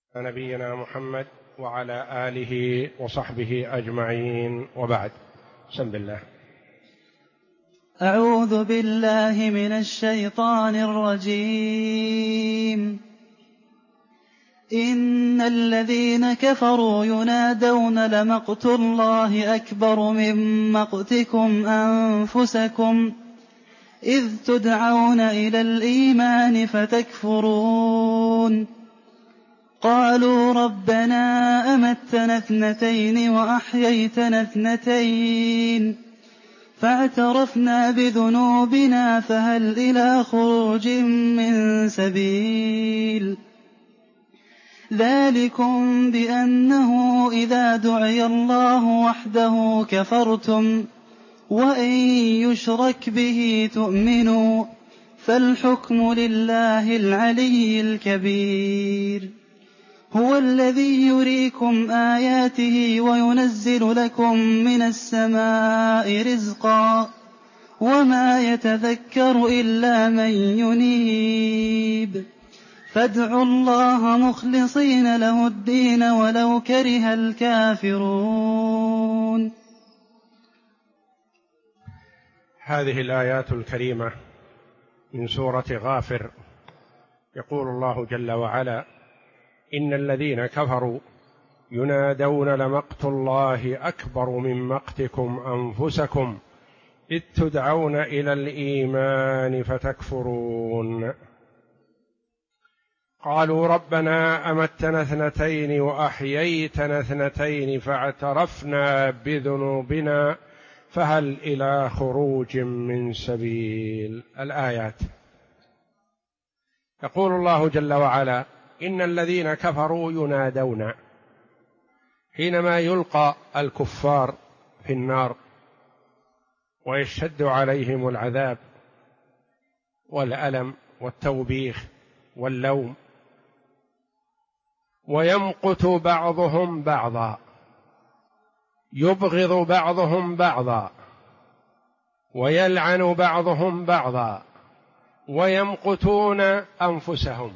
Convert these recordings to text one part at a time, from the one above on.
نبينا محمد وعلى آله وصحبه أجمعين، وبعد. بسم الله. أعوذ بالله من الشيطان الرجيم. إن الذين كفروا ينادون لمقت الله أكبر من مقتكم أنفسكم إذ تدعون إلى الإيمان فتكفرون. قالوا ربنا أمتنا 2 وأحييتنا 2 فاعترفنا بذنوبنا فهل إلى خروج من سبيل. ذلكم بأنه إذا دعي الله وحده كفرتم وإن يشرك به تؤمنوا فالحكم لله العلي الكبير. هو الذي يريكم آياته وينزل لكم من السماء رزقا وما يتذكر إلا من ينيب. فادعوا الله مخلصين له الدين ولو كره الكافرون. هذه الآيات الكريمة من سورة غافر. يقول الله جل وعلا: إن الذين كفروا ينادون لمقت الله أكبر من مقتكم أنفسكم إذ تدعون إلى الإيمان فتكفرون. قالوا ربنا أمتنا 2 وأحييتنا 2 فاعترفنا بذنوبنا فهل إلى خروج من سبيل. الآيات. يقول الله جل وعلا: إن الذين كفروا ينادون، حينما يلقى الكفار في النار ويشتد عليهم العذاب والألم والتوبيخ واللوم، ويمقت بعضهم بعضا، يبغض بعضهم بعضا، ويلعن بعضهم بعضا، ويمقتون أنفسهم.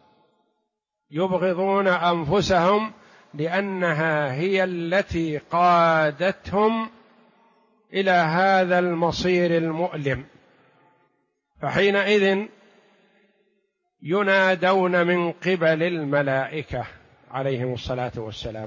يبغضون أنفسهم لأنها هي التي قادتهم إلى هذا المصير المؤلم، فحينئذ ينادون من قبل الملائكة عليهم الصلاة والسلام: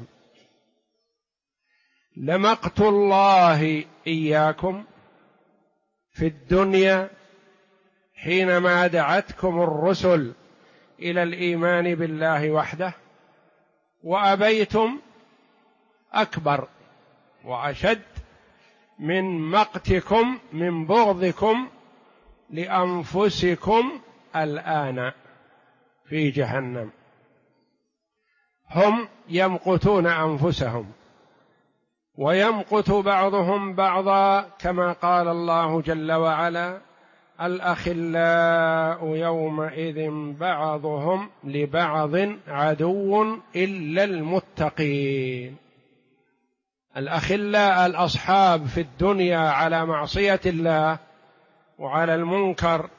لمقت الله إياكم في الدنيا حينما دعتكم الرسل إلى الإيمان بالله وحده وأبيتم أكبر وأشد من مقتكم، من بغضكم لأنفسكم الآن في جهنم. هم يمقتون أنفسهم ويمقت بعضهم بعضا، كما قال الله جل وعلا: الأخلاء يومئذ بعضهم لبعض عدو إلا المتقين. الأخلاء الأصحاب في الدنيا على معصية الله وعلى المنكر،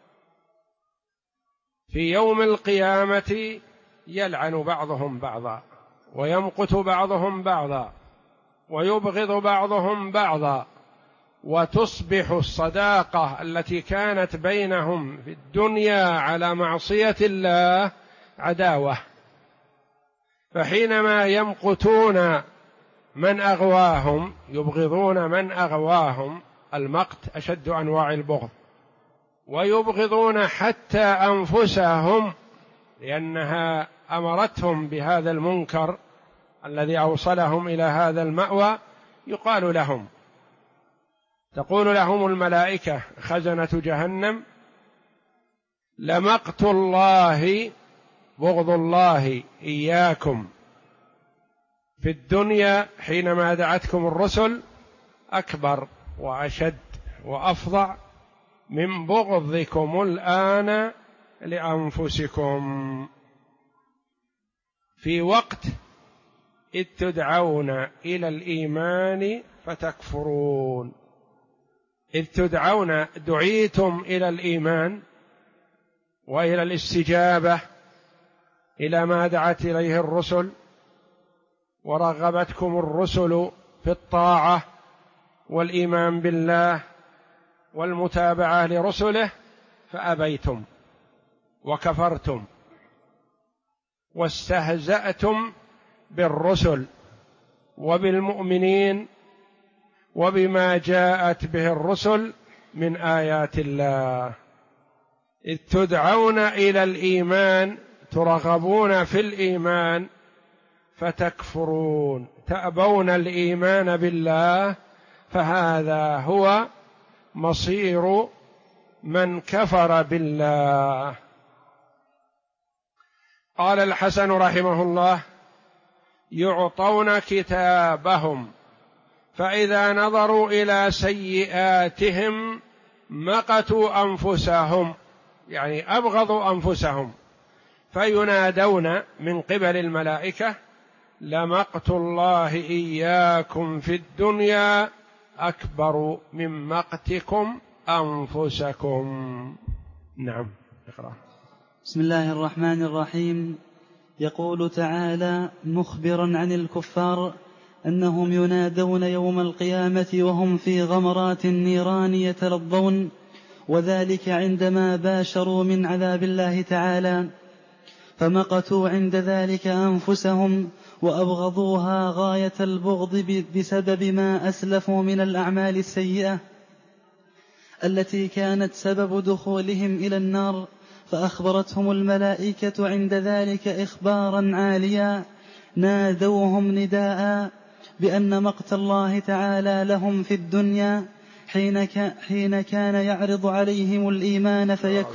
في يوم القيامة يلعن بعضهم بعضا ويمقت بعضهم بعضا ويبغض بعضهم بعضا، وتصبح الصداقة التي كانت بينهم في الدنيا على معصية الله عداوة. فحينما يمقتون من أغواهم، يبغضون من أغواهم، المقت أشد أنواع البغض، ويبغضون حتى أنفسهم لأنها أمرتهم بهذا المنكر الذي أوصلهم إلى هذا المأوى. يقال لهم، تقول لهم الملائكة خزنة جهنم: لمقت الله، بغض الله إياكم في الدنيا حينما دعتكم الرسل أكبر وأشد وأفظع من بغضكم الآن لأنفسكم، في وقت إذ تدعون إلى الإيمان فتكفرون. إذ تدعون، دعيتم إلى الإيمان وإلى الاستجابة إلى ما دعت إليه الرسل ورغبتكم الرسل في الطاعة والإيمان بالله والمتابعة لرسله فأبيتم وكفرتم واستهزأتم بالرسل وبالمؤمنين وبما جاءت به الرسل من آيات الله، إذ تدعون إلى الإيمان، ترغبون في الإيمان فتكفرون، تأبون الإيمان بالله، فهذا هو مصير من كفر بالله. قال الحسن رحمه الله: يعطون كتابهم فإذا نظروا إلى سيئاتهم مقتوا أنفسهم، يعني أبغضوا أنفسهم، فينادون من قبل الملائكة: لمقت الله إياكم في الدنيا أكبر من مقتكم أنفسكم. نعم، اقرأ. بسم الله الرحمن الرحيم. يقول تعالى مخبرا عن الكفار أنهم ينادون يوم القيامة وهم في غمرات النيران يتلظون، وذلك عندما باشروا من عذاب الله تعالى، فمقتوا عند ذلك أنفسهم وأبغضوها غاية البغض بسبب ما أسلفوا من الأعمال السيئة التي كانت سبب دخولهم إلى النار. فأخبرتهم الملائكة عند ذلك إخبارا عاليا، نادوهم نداء بأن مقت الله تعالى لهم في الدنيا حين كان يعرض عليهم الإيمان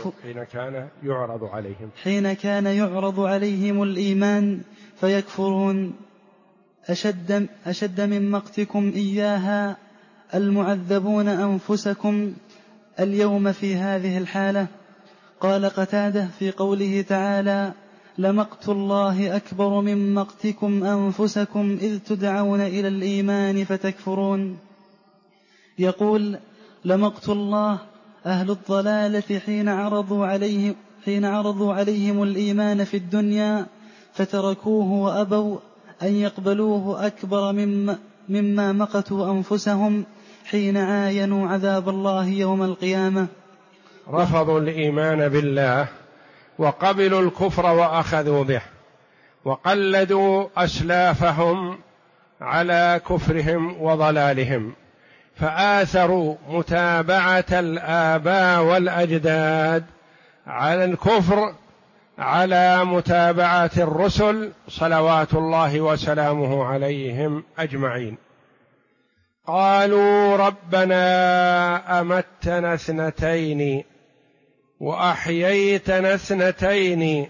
حين كان يعرض عليهم الإيمان فيكفرون أشد من مقتكم إياها المعذبون أنفسكم اليوم في هذه الحالة. قال قتادة في قوله تعالى: لمقت الله أكبر من مقتكم أنفسكم إذ تدعون إلى الإيمان فتكفرون. يقول: لمقت الله أهل الضلالة حين عرضوا عليهم الإيمان في الدنيا فتركوه وأبوا أن يقبلوه أكبر مما مقتوا أنفسهم حين عاينوا عذاب الله يوم القيامة. رفضوا الإيمان بالله وقبلوا الكفر وأخذوا به، وقلدوا أسلافهم على كفرهم وضلالهم، فآثروا متابعة الآباء والأجداد على الكفر على متابعة الرسل صلوات الله وسلامه عليهم أجمعين. قالوا: ربنا أمتنا اثنتين وأحييتنا اثنتين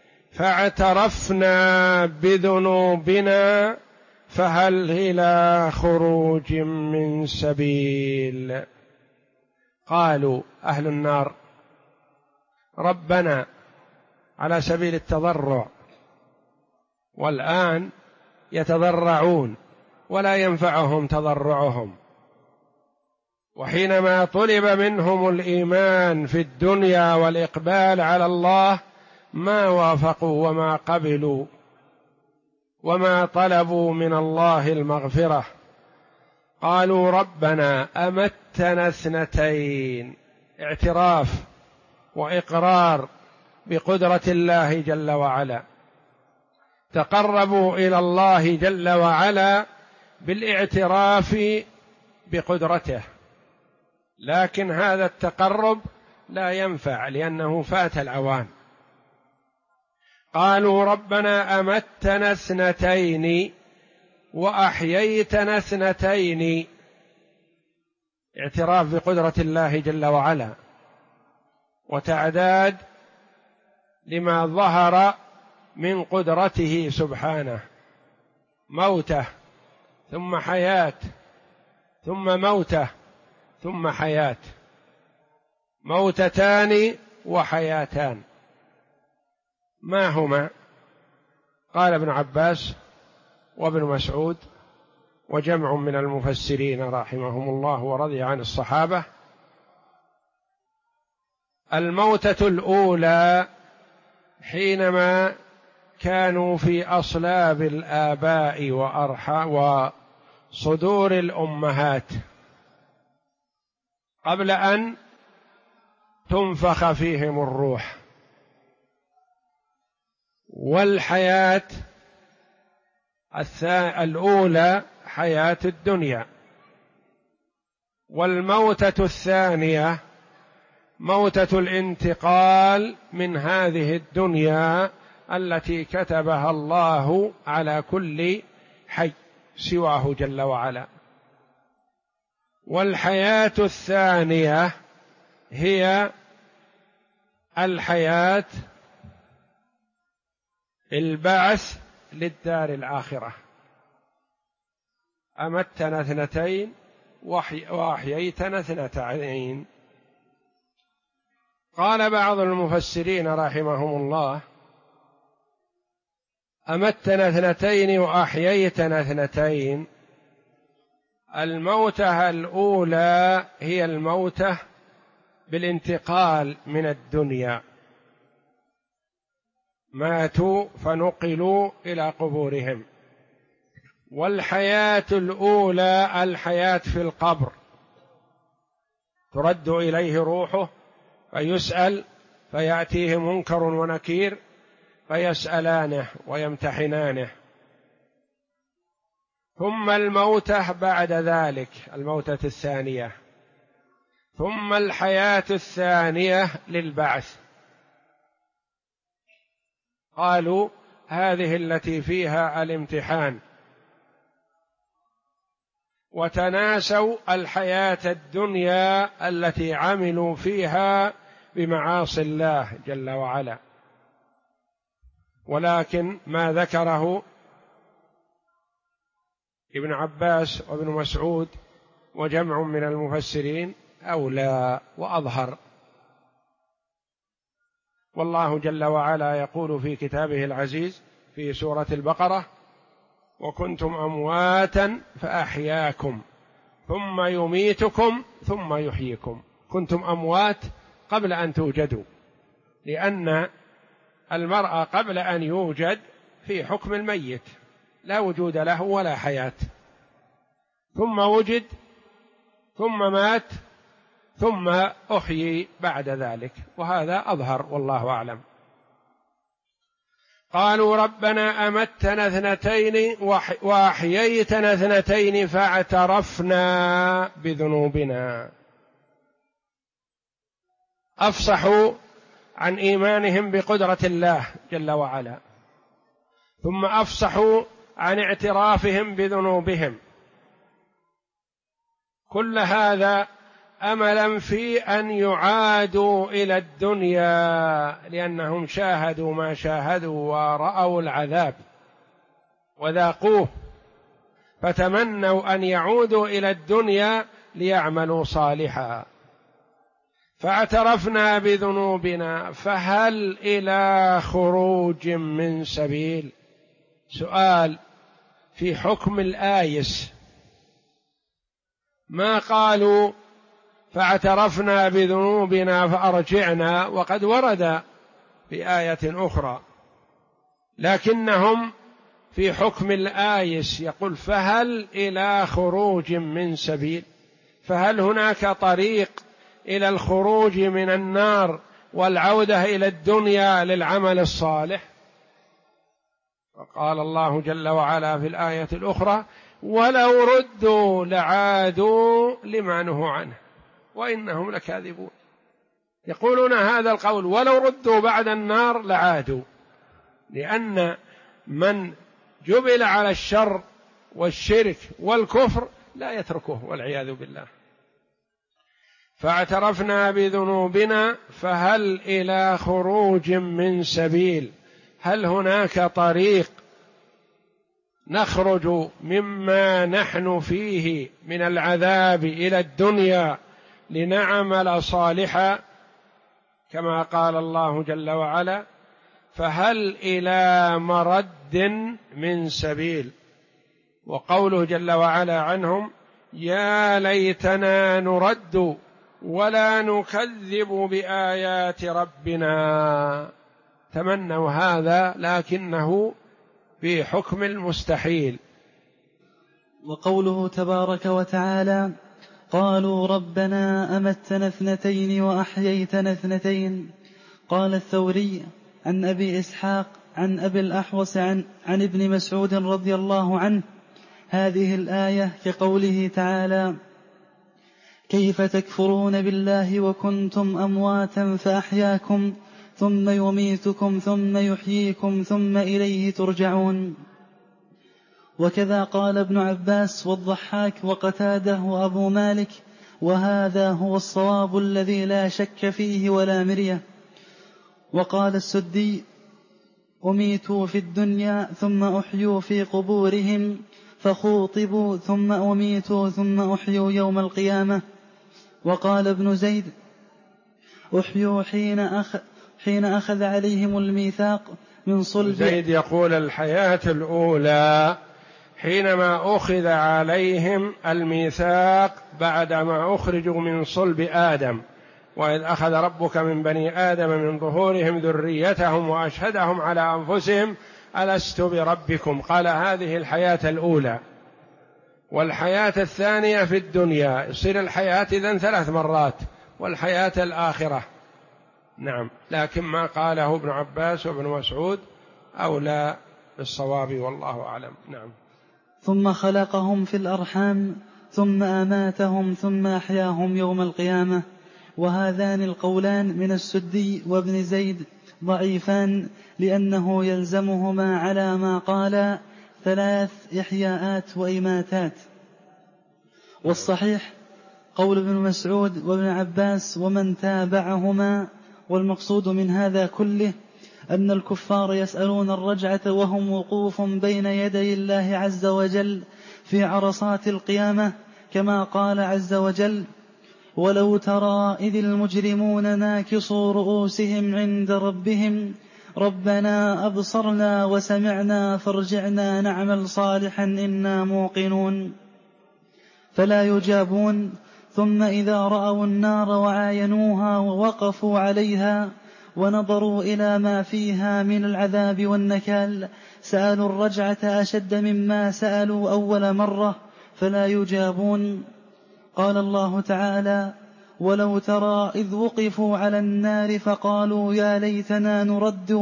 فاعترفنا بذنوبنا فهل إلى خروج من سبيل. قالوا أهل النار: ربنا، على سبيل التضرع، والآن يتضرعون ولا ينفعهم تضرعهم، وحينما طلب منهم الإيمان في الدنيا والإقبال على الله ما وافقوا وما قبلوا وما طلبوا من الله المغفرة. قالوا: ربنا أمتنا اثنتين، اعتراف وإقرار بقدرة الله جل وعلا، تقربوا إلى الله جل وعلا بالاعتراف بقدرته، لكن هذا التقرب لا ينفع لأنه فات الأوان. قالوا: ربنا أمتنا اثنتين وأحييتنا اثنتين، اعتراف بقدرة الله جل وعلا وتعداد لما ظهر من قدرته سبحانه، موته ثم حياة ثم موته ثم حياة، موتتان وحياتان، ما هما؟ قال ابن عباس وابن مسعود وجمع من المفسرين رحمهم الله ورضي عن الصحابة: الموتة الأولى حينما كانوا في أصلاب الآباء وصدور الأمهات قبل أن تنفخ فيهم الروح. والحياة الأولى حياة الدنيا، والموتة الثانية موتة الانتقال من هذه الدنيا التي كتبها الله على كل حي سواه جل وعلا. والحياة الثانية هي الحياة البعث للدار الآخرة. أمتنا اثنتين وأحييتنا اثنتين. قال بعض المفسرين رحمهم الله: أمتنا اثنتين وأحييتنا اثنتين. الموتة الأولى هي الموتة بالانتقال من الدنيا، ماتوا فنقلوا إلى قبورهم. والحياة الأولى الحياة في القبر، ترد إليه روحه فيسأل، فيأتيه منكر ونكير فيسألانه ويمتحنانه. ثم الموتة بعد ذلك، الموتة الثانية، ثم الحياة الثانية للبعث. قالوا هذه التي فيها الامتحان، وتناسوا الحياة الدنيا التي عملوا فيها بمعاصي الله جل وعلا. ولكن ما ذكره ابن عباس وابن مسعود وجمع من المفسرين أولى وأظهر. والله جل وعلا يقول في كتابه العزيز في سورة البقرة: وكنتم أمواتا فأحياكم ثم يميتكم ثم يحييكم. كنتم أموات قبل أن توجدوا، لأن المرء قبل أن يوجد في حكم الميت، لا وجود له ولا حياة، ثم وجد ثم مات ثم أحيي بعد ذلك، وهذا أظهر والله أعلم. قالوا ربنا أمتنا اثنتين وأحييتنا اثنتين فاعترفنا بذنوبنا. أفصحوا عن إيمانهم بقدرة الله جل وعلا، ثم أفصحوا عن اعترافهم بذنوبهم. كل هذا أملا في أن يعادوا إلى الدنيا، لأنهم شاهدوا ما شاهدوا ورأوا العذاب وذاقوه، فتمنوا أن يعودوا إلى الدنيا ليعملوا صالحا. فاعترفنا بذنوبنا فهل إلى خروج من سبيل؟ سؤال في حكم الآيس، ما قالوا فاعترفنا بذنوبنا فأرجعنا، وقد ورد في آية أخرى، لكنهم في حكم الآيس يقول فهل إلى خروج من سبيل؟ فهل هناك طريق إلى الخروج من النار والعودة إلى الدنيا للعمل الصالح؟ وقال الله جل وعلا في الآية الأخرى: ولو ردوا لعادوا لما نهوا عنه وإنهم لكاذبون. يقولون هذا القول ولو ردوا بعد النار لعادوا، لأن من جبل على الشر والشرك والكفر لا يتركه والعياذ بالله. فاعترفنا بذنوبنا فهل إلى خروج من سبيل؟ هل هناك طريق نخرج مما نحن فيه من العذاب إلى الدنيا لنعمل صالحا؟ كما قال الله جل وعلا: فهل إلى مرد من سبيل. وقوله جل وعلا عنهم: يا ليتنا نرد ولا نكذب بآيات ربنا. تمنوا هذا لكنه في حكم المستحيل. وقوله تبارك وتعالى: قالوا ربنا أمتنا اثنتين وأحييتنا اثنتين. قال الثوري عن أبي إسحاق عن أبي الأحوص عن ابن مسعود رضي الله عنه: هذه الآية كقوله تعالى: كيف تكفرون بالله وكنتم أمواتا فأحياكم ثم يميتكم ثم يحييكم ثم إليه ترجعون. وكذا قال ابن عباس والضحاك وقتاده وأبو مالك: وهذا هو الصواب الذي لا شك فيه ولا مرية. وقال السدي: أميتوا في الدنيا ثم أحيوا في قبورهم فخوطبوا ثم أميتوا ثم أحيوا يوم القيامة. وقال ابن زيد: أحيوا حين أخذ عليهم الميثاق من صلب. زيد يقول الحياة الأولى حينما أخذ عليهم الميثاق بعدما أخرجوا من صلب آدم، وإذ أخذ ربك من بني آدم من ظهورهم ذريتهم وأشهدهم على أنفسهم ألست بربكم، قال هذه الحياة الأولى. والحياة الثانية في الدنيا، يصير الحياة إذن 3 مرات، والحياة الآخرة. نعم، لكن ما قاله ابن عباس وابن مسعود أولى بالصواب والله أعلم. نعم. ثم خلقهم في الأرحام ثم أماتهم ثم أحياهم يوم القيامة. وهذان القولان من السدي وابن زيد ضعيفان، لأنه يلزمهما على ما قال 3 إحياءات وإماتات. والصحيح قول ابن مسعود وابن عباس ومن تابعهما. والمقصود من هذا كله أن الكفار يسألون الرجعة وهم وقوف بين يدي الله عز وجل في عرصات القيامة، كما قال عز وجل: ولو ترى إذ المجرمون ناكصوا رؤوسهم عند ربهم ربنا أبصرنا وسمعنا فارجعنا نعمل صالحا إنا موقنون. فلا يجابون. ثم إذا رأوا النار وعاينوها ووقفوا عليها ونظروا إلى ما فيها من العذاب والنكال سألوا الرجعة أشد مما سألوا أول مرة فلا يجابون. قال الله تعالى: ولو ترى إذ وقفوا على النار فقالوا يا ليتنا نرد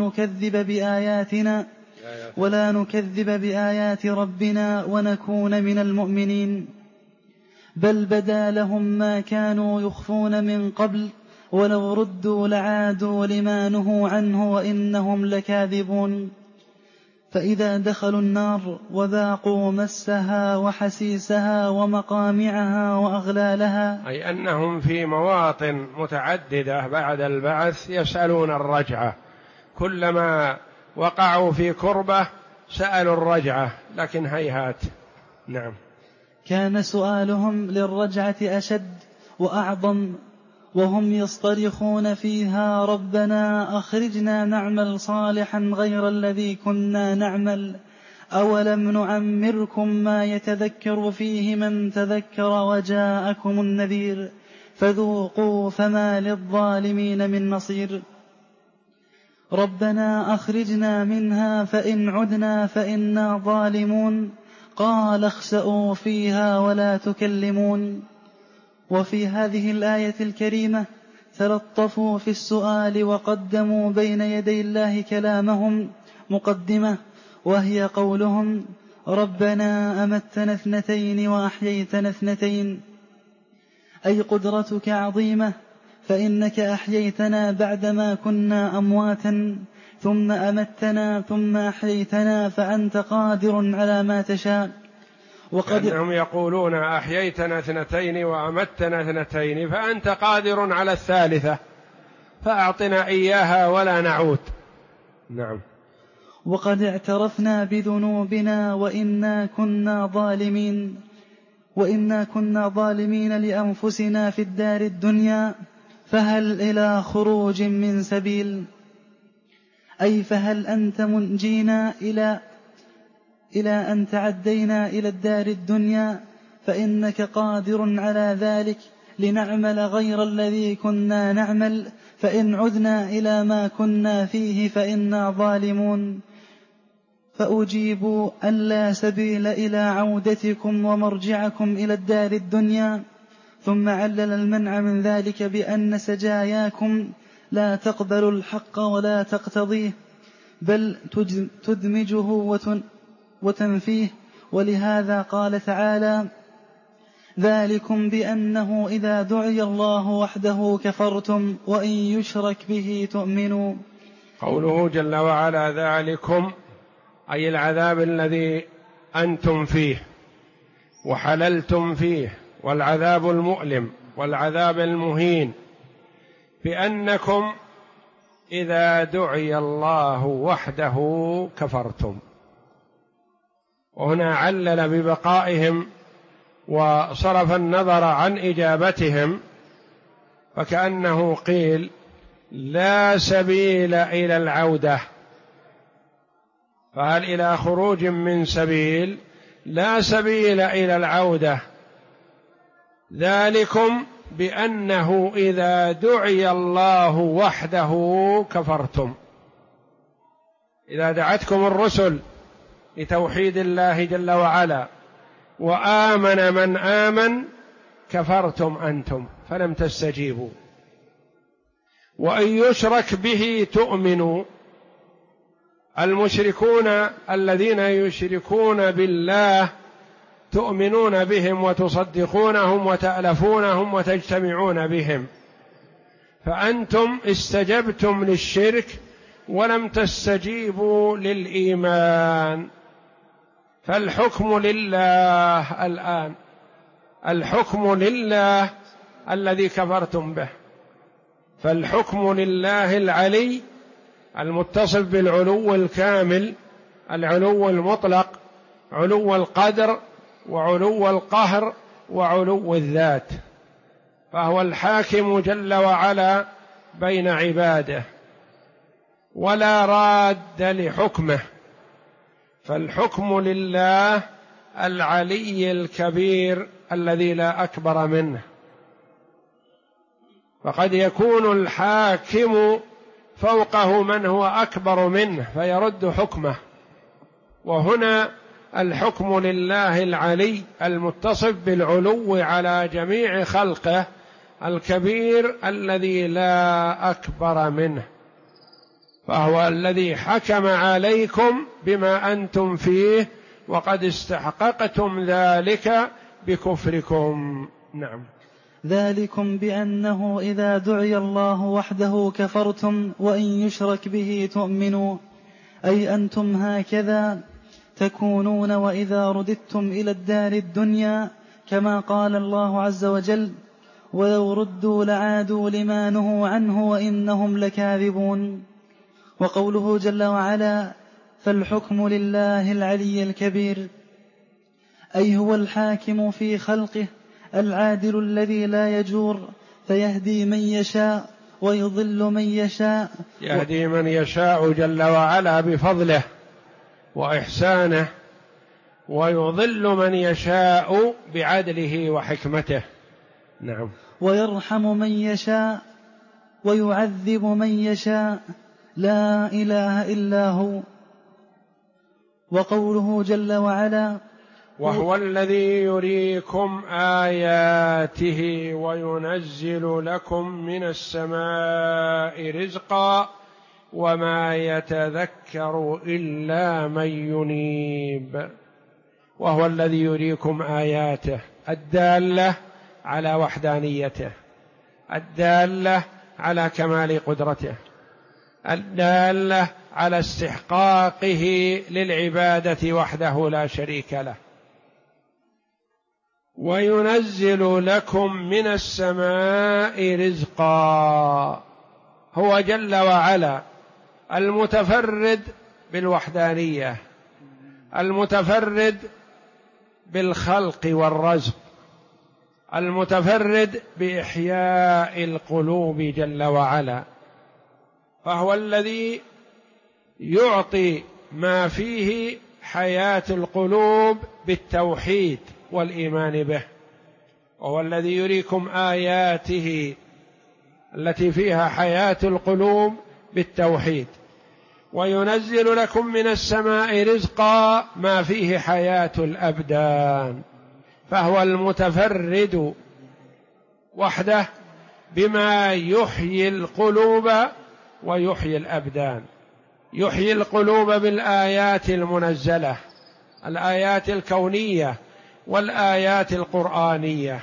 ولا نكذب بآيات ربنا ونكون من المؤمنين. بل بدا لهم ما كانوا يخفون من قبل ولو ردوا لعادوا لما نهوا عنه وإنهم لكاذبون. فإذا دخلوا النار وذاقوا مسها وحسيسها ومقامعها وأغلالها، أي أنهم في مواطن متعددة بعد البعث يسألون الرجعة، كلما وقعوا في كربة سألوا الرجعة، لكن هيهات. نعم. كان سؤالهم للرجعة أشد وأعظم، وهم يصطرخون فيها ربنا أخرجنا نعمل صالحا غير الذي كنا نعمل أولم نعمركم ما يتذكر فيه من تذكر وجاءكم النذير فذوقوا فما للظالمين من نصير. ربنا أخرجنا منها فإن عدنا فإنا ظالمون قال اخسئوا فيها ولا تكلمون. وفي هذه الآية الكريمة تلطفوا في السؤال وقدموا بين يدي الله كلامهم مقدمة، وهي قولهم ربنا أمتنا 2 وأحييتنا 2، أي قدرتك عظيمة فإنك أحييتنا بعدما كنا أمواتا ثم أمتنا ثم أحييتنا فأنت قادر على ما تشاء. وهم يقولون أحييتنا 2 وأمتنا 2 فأنت قادر على 3 فأعطنا إياها ولا نعود. نعم. وقد اعترفنا بذنوبنا وإنا كنا ظالمين لأنفسنا في الدار الدنيا فهل إلى خروج من سبيل، أي فهل أنت منجينا إلى أن تعدينا إلى الدار الدنيا فإنك قادر على ذلك لنعمل غير الذي كنا نعمل فإن عدنا إلى ما كنا فيه فإنا ظالمون. فأجيبوا أن لا سبيل إلى عودتكم ومرجعكم إلى الدار الدنيا. ثم علل المنع من ذلك بأن سجاياكم لا تقبل الحق ولا تقتضيه، بل تدمجه وتنفيه. ولهذا قال تعالى: ذلكم بأنه إذا دعي الله وحده كفرتم وإن يشرك به تؤمنوا. قوله جل وعلا ذلكم أي العذاب الذي أنتم فيه وحللتم فيه، والعذاب المؤلم والعذاب المهين، بأنكم إذا دعي الله وحده كفرتم. وهنا علل ببقائهم وصرف النظر عن إجابتهم، فكأنه قيل لا سبيل إلى العودة، فهل إلى خروج من سبيل؟ لا سبيل إلى العودة. ذلكم بأنه إذا دعي الله وحده كفرتم. إذا دعتكم الرسل لتوحيد الله جل وعلا وآمن من آمن كفرتم أنتم فلم تستجيبوا. وإن يشرك به تؤمنوا. المشركون الذين يشركون بالله تؤمنون بهم وتصدقونهم وتألفونهم وتجتمعون بهم، فأنتم استجبتم للشرك ولم تستجيبوا للإيمان، فالحكم لله الآن، الحكم لله الذي كفرتم به، فالحكم لله العلي المتصف بالعلو الكامل، العلو المطلق، علو القدر وعلو القهر وعلو الذات، فهو الحاكم جل وعلا بين عباده ولا راد لحكمه، فالحكم لله العلي الكبير الذي لا أكبر منه. فقد يكون الحاكم فوقه من هو أكبر منه فيرد حكمه، وهنا الحكم لله العلي المتصف بالعلو على جميع خلقه الكبير الذي لا أكبر منه، فهو الذي حكم عليكم بما أنتم فيه وقد استحققتم ذلك بكفركم. نعم. ذلكم بأنه إذا دعي الله وحده كفرتم وإن يشرك به تؤمنوا، أي أنتم هكذا تكونون وإذا رددتم إلى الدار الدنيا، كما قال الله عز وجل: ولو ردوا لعادوا لما نهوا عنه وإنهم لكاذبون. وقوله جل وعلا: فالحكم لله العلي الكبير، أي هو الحاكم في خلقه العادل الذي لا يجور، فيهدي من يشاء ويضل من يشاء، يهدي من يشاء جل وعلا بفضله وإحسانه، ويضل من يشاء بعدله وحكمته. نعم. ويرحم من يشاء ويعذب من يشاء، لا إله إلا هو. وقوله جل وعلا: وهو الذي يريكم آياته وينزل لكم من السماء رزقا وما يتذكر إلا من ينيب. وهو الذي يريكم آياته الدالة على وحدانيته، الدالة على كمال قدرته، الدالة على استحقاقه للعبادة وحده لا شريك له. وينزل لكم من السماء رزقا، هو جل وعلا المتفرد بالوحدانية، المتفرد بالخلق والرزق، المتفرد بإحياء القلوب جل وعلا، فهو الذي يعطي ما فيه حياة القلوب بالتوحيد والإيمان به، وهو الذي يريكم آياته التي فيها حياة القلوب بالتوحيد، وينزل لكم من السماء رزقا ما فيه حياة الأبدان، فهو المتفرد وحده بما يحيي القلوب ويحيي الأبدان. يحيي القلوب بالآيات المنزلة، الآيات الكونية والآيات القرآنية،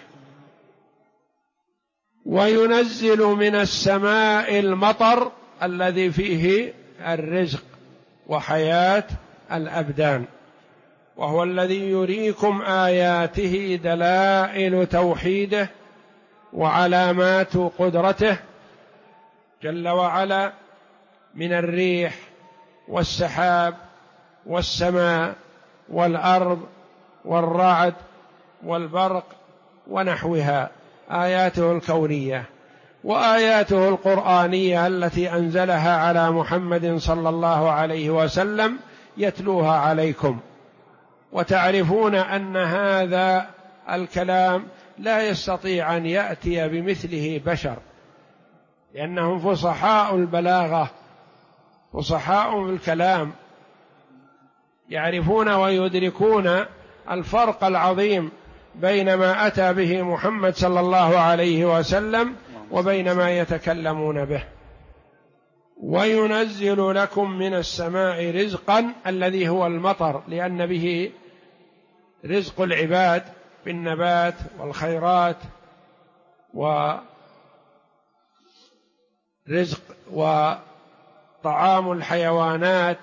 وينزل من السماء المطر الذي فيه الرزق وحياة الأبدان، وهو الذي يريكم آياته دلائل توحيده وعلامات قدرته جل وعلا من الريح والسحاب والسماء والأرض والرعد والبرق ونحوها، آياته الكونية، وآياته القرآنية التي أنزلها على محمد صلى الله عليه وسلم يتلوها عليكم، وتعرفون أن هذا الكلام لا يستطيع أن يأتي بمثله بشر، لأنهم فصحاء البلاغة، فصحاء الكلام، يعرفون ويدركون الفرق العظيم بين ما أتى به محمد صلى الله عليه وسلم وبين ما يتكلمون به. وينزل لكم من السماء رزقا الذي هو المطر، لأن به رزق العباد بالنبات والخيرات، ورزق وطعام الحيوانات،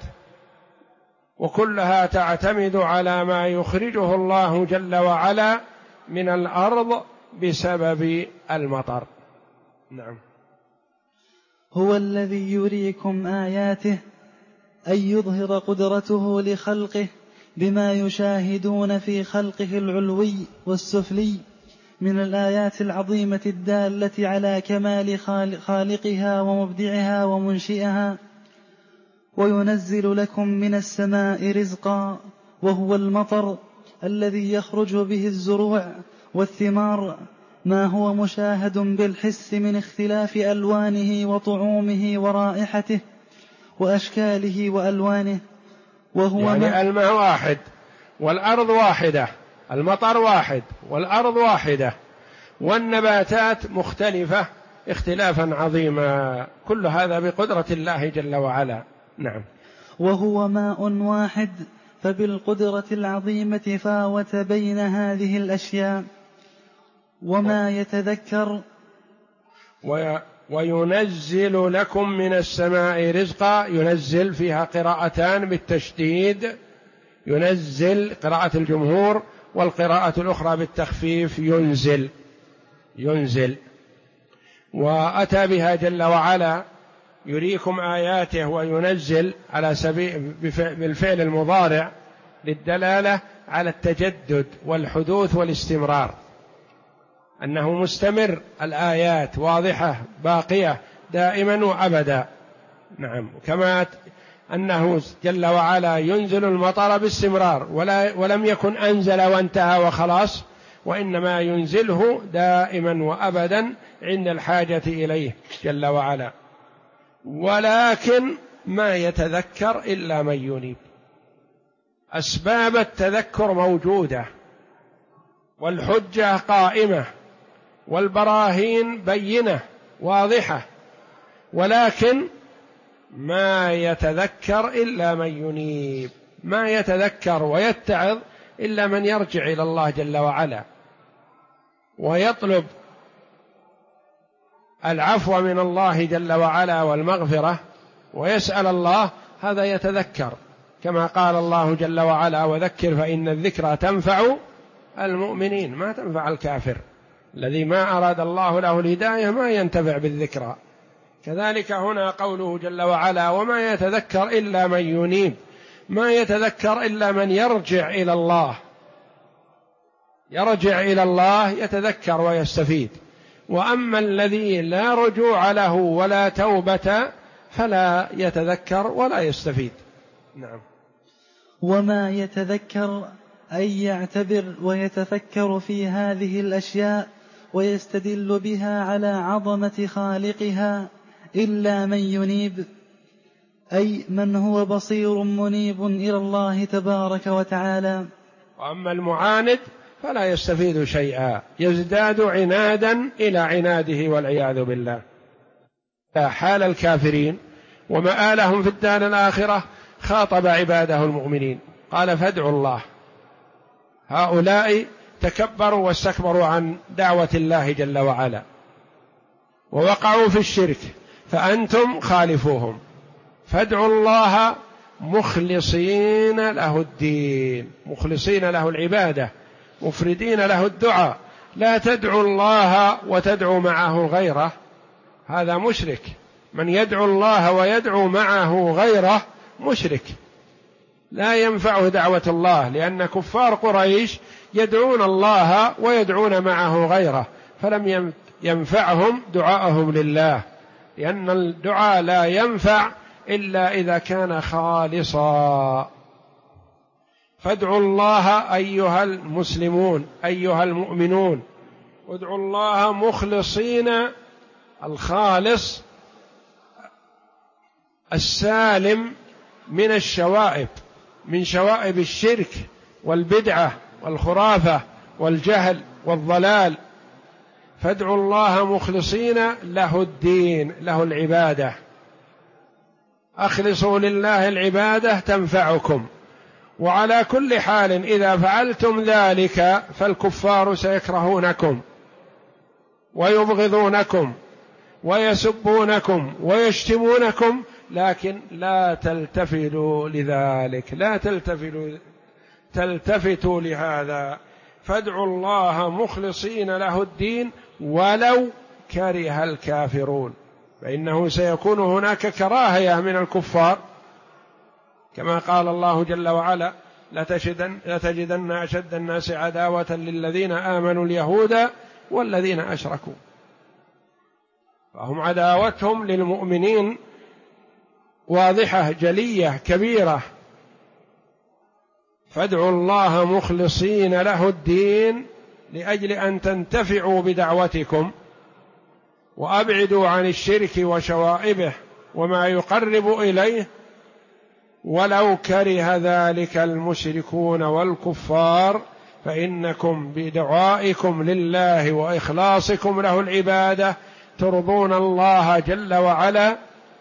وكلها تعتمد على ما يخرجه الله جل وعلا من الأرض بسبب المطر. نعم. هو الذي يريكم آياته أي يظهر قدرته لخلقه بما يشاهدون في خلقه العلوي والسفلي من الآيات العظيمة الدالة على كمال خالقها ومبدعها ومنشئها. وينزل لكم من السماء رزقا وهو المطر الذي يخرج به الزروع والثمار، ما هو مشاهد بالحس من اختلاف ألوانه وطعومه ورائحته وأشكاله وألوانه، وهو يعني الماء واحد والأرض واحدة، المطر واحد والأرض واحدة، والنباتات مختلفة اختلافا عظيما، كل هذا بقدرة الله جل وعلا. نعم. وهو ماء واحد، فبالقدرة العظيمة فاوت بين هذه الأشياء. وما يتذكر وينزل لكم من السماء رزقا، ينزل فيها قراءتان بالتشديد، ينزل قراءة الجمهور، والقراءة الأخرى بالتخفيف ينزل، ينزل. وأتى بها جل وعلا يريكم آياته وينزل على سبيل بالفعل المضارع للدلالة على التجدد والحدوث والاستمرار، أنه مستمر، الآيات واضحة باقية دائما وأبدا. نعم. كما أنه جل وعلا ينزل المطر باستمرار، ولم يكن أنزل وانتهى وخلاص، وإنما ينزله دائما وأبدا عند الحاجة إليه جل وعلا. ولكن ما يتذكر إلا من ينيب. أسباب التذكر موجودة، والحجة قائمة، والبراهين بينة واضحة، ولكن ما يتذكر إلا من ينيب، ما يتذكر ويتعظ إلا من يرجع إلى الله جل وعلا ويطلب العفو من الله جل وعلا والمغفرة ويسأل الله، هذا يتذكر، كما قال الله جل وعلا: وذكر فإن الذكرى تنفع المؤمنين، ما تنفع الكافر الذي ما أراد الله له الهداية، ما ينتفع بالذكرى. كذلك هنا قوله جل وعلا: وما يتذكر إلا من ينيب، ما يتذكر إلا من يرجع إلى الله، يرجع إلى الله يتذكر ويستفيد. وأما الذي لا رجوع له ولا توبة فلا يتذكر ولا يستفيد. نعم. وما يتذكر أن يعتبر ويتفكر في هذه الأشياء ويستدل بها على عظمة خالقها إلا من ينيب، أي من هو بصير منيب إلى الله تبارك وتعالى. وأما المعاند فلا يستفيد شيئا، يزداد عنادا إلى عناده والعياذ بالله. حال الكافرين ومآلهم في الدار الآخرة خاطب عباده المؤمنين قال فادعوا الله. هؤلاء تكبروا واستكبروا عن دعوة الله جل وعلا ووقعوا في الشرك، فأنتم خالفوهم، فادعوا الله مخلصين له الدين، مخلصين له العبادة، مفردين له الدعاء. لا تدعوا الله وتدعوا معه غيره، هذا مشرك. من يدعو الله ويدعو معه غيره مشرك، لا ينفعه دعوة الله، لأن كفار قريش يدعون الله ويدعون معه غيره، فلم ينفعهم دعاءهم لله، لأن الدعاء لا ينفع إلا إذا كان خالصا. فادعوا الله أيها المسلمون أيها المؤمنون، ادعوا الله مخلصين، الخالص السالم من الشوائب، من شوائب الشرك والبدعة والخرافة والجهل والضلال. فادعوا الله مخلصين له الدين، له العبادة. أخلصوا لله العبادة تنفعكم. وعلى كل حال إذا فعلتم ذلك فالكفار سيكرهونكم ويبغضونكم ويسبونكم ويشتمونكم، لكن لا تلتفتوا لذلك، لا تلتفتوا لهذا. فادعوا الله مخلصين له الدين ولو كره الكافرون، فإنه سيكون هناك كراهية من الكفار، كما قال الله جل وعلا لتجدن أشد الناس عداوة للذين آمنوا اليهود والذين أشركوا، فهم عداوتهم للمؤمنين واضحة جلية كبيرة. فادعوا الله مخلصين له الدين لأجل أن تنتفعوا بدعوتكم، وأبعدوا عن الشرك وشوائبه وما يقرب إليه، ولو كره ذلك المشركون والكفار، فإنكم بدعائكم لله وإخلاصكم له العبادة ترضون الله جل وعلا،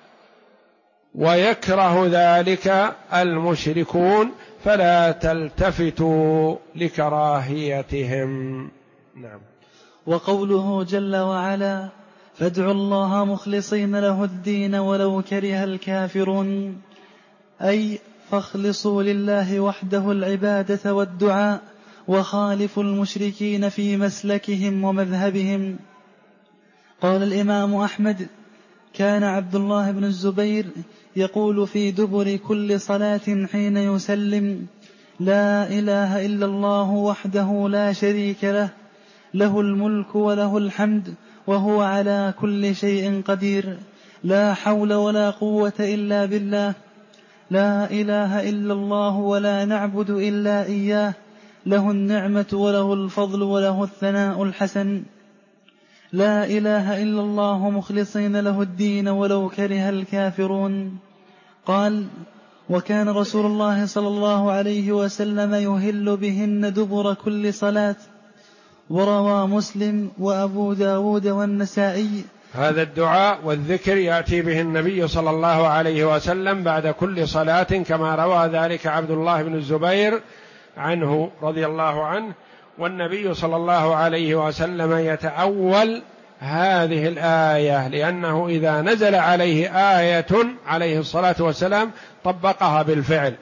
ويكره ذلك المشركون، فلا تلتفتوا لكراهيتهم. نعم. وقوله جل وعلا فادعوا الله مخلصين له الدين ولو كره الكافرون، أي فاخلصوا لله وحده العبادة والدعاء، وخالفوا المشركين في مسلكهم ومذهبهم. قال الإمام أحمد كان عبد الله بن الزبير يقول في دبر كل صلاة حين يسلم لا إله إلا الله وحده لا شريك له، له الملك وله الحمد وهو على كل شيء قدير، لا حول ولا قوة إلا بالله، لا إله إلا الله ولا نعبد إلا إياه، له النعمة وله الفضل وله الثناء الحسن، لا إله إلا الله مخلصين له الدين ولو كره الكافرون. قال وكان رسول الله صلى الله عليه وسلم يهل بهن دبر كل صلاة. وروى مسلم وأبو داود والنسائي. هذا الدعاء والذكر يأتي به النبي صلى الله عليه وسلم بعد كل صلاة، كما روى ذلك عبد الله بن الزبير عنه رضي الله عنه. والنبي صلى الله عليه وسلم يتأول هذه الآية، لأنه إذا نزل عليه آية عليه الصلاة والسلام طبقها بالفعل،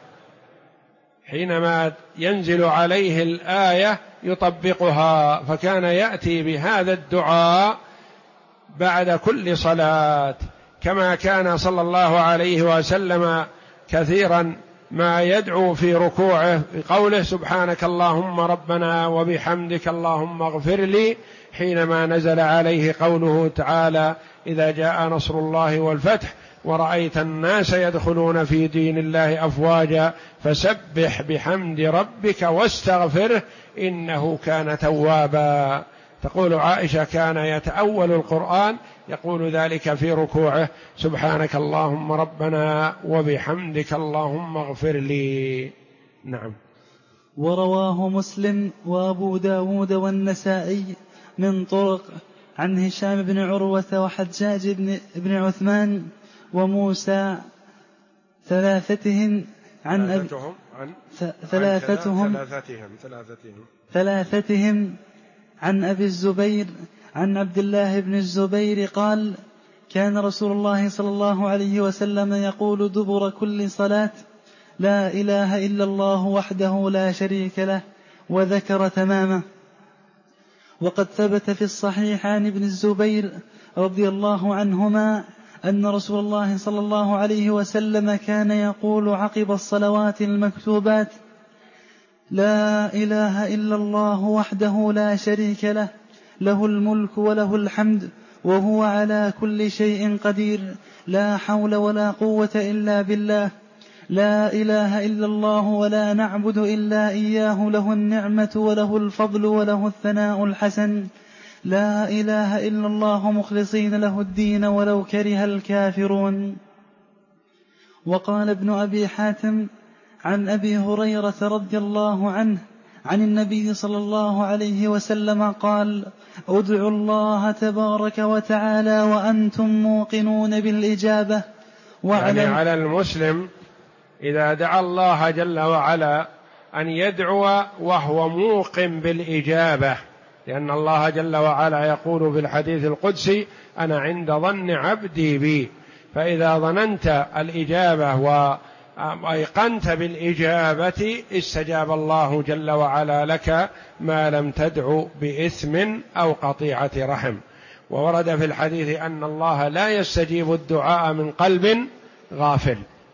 حينما ينزل عليه الآية يطبقها، فكان يأتي بهذا الدعاء بعد كل صلاة، كما كان صلى الله عليه وسلم كثيرا ما يدعو في ركوعه بقوله سبحانك اللهم ربنا وبحمدك اللهم اغفر لي، حينما نزل عليه قوله تعالى إذا جاء نصر الله والفتح ورأيت الناس يدخلون في دين الله أفواجا فسبح بحمد ربك واستغفره إنه كان توابا. تقول عائشة كان يتأول القرآن يقول ذلك في ركوعه: سبحانك اللهم ربنا وبحمدك اللهم اغفر لي. نعم. ورواه مسلم وأبو داود والنسائي من طرق عن هشام بن عروة وحجاج بن عثمان وموسى ثلاثتهم عن أبي الزبير عن عبد الله بن الزبير قال: كان رسول الله صلى الله عليه وسلم يقول دبر كل صلاة: لا إله إلا الله وحده لا شريك له، وذكر تمامه. وقد ثبت في الصحيح عن ابن الزبير رضي الله عنهما أن رسول الله صلى الله عليه وسلم كان يقول عقب الصلوات المكتوبات: لا إله إلا الله وحده لا شريك له، له الملك وله الحمد وهو على كل شيء قدير، لا حول ولا قوة إلا بالله، لا إله إلا الله ولا نعبد إلا إياه، له النعمة وله الفضل وله الثناء الحسن، لا إله إلا الله مخلصين له الدين ولو كره الكافرون. وقال ابن أبي حاتم عن أبي هريرة رضي الله عنه عن النبي صلى الله عليه وسلم قال: ادعوا الله تبارك وتعالى وأنتم موقنون بالإجابة. يعني على المسلم إذا دعا الله جل وعلا أن يدعو وهو موقن بالإجابة، لأن الله جل وعلا يقول في الحديث القدسي: أنا عند ظن عبدي بي. فإذا ظننت الإجابة وأيقنت بالإجابة استجاب الله جل وعلا لك ما لم تدع بإثم أو قطيعة رحم. وورد في الحديث أن الله لا يستجيب الدعاء من قلب غافل،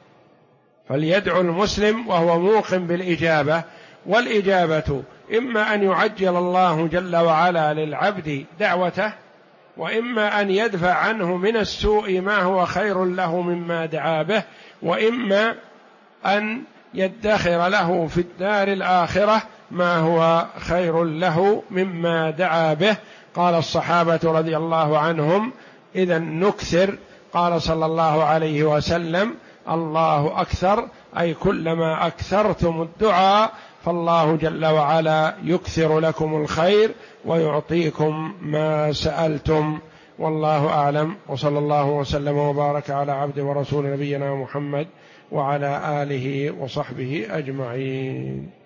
فليدعو المسلم وهو موقن بالإجابة. والإجابة إما أن يعجل الله جل وعلا للعبد دعوته، وإما أن يدفع عنه من السوء ما هو خير له مما دعا به، وإما أن يدخر له في الدار الآخرة ما هو خير له مما دعا به. قال الصحابة رضي الله عنهم: إذا نكثر. قال صلى الله عليه وسلم: الله أكثر، أي كلما أكثرتم الدعاء فالله جل وعلا يكثر لكم الخير ويعطيكم ما سألتم. والله أعلم، وصلى الله وسلم وبارك على عبد ورسول نبينا محمد وعلى آله وصحبه أجمعين.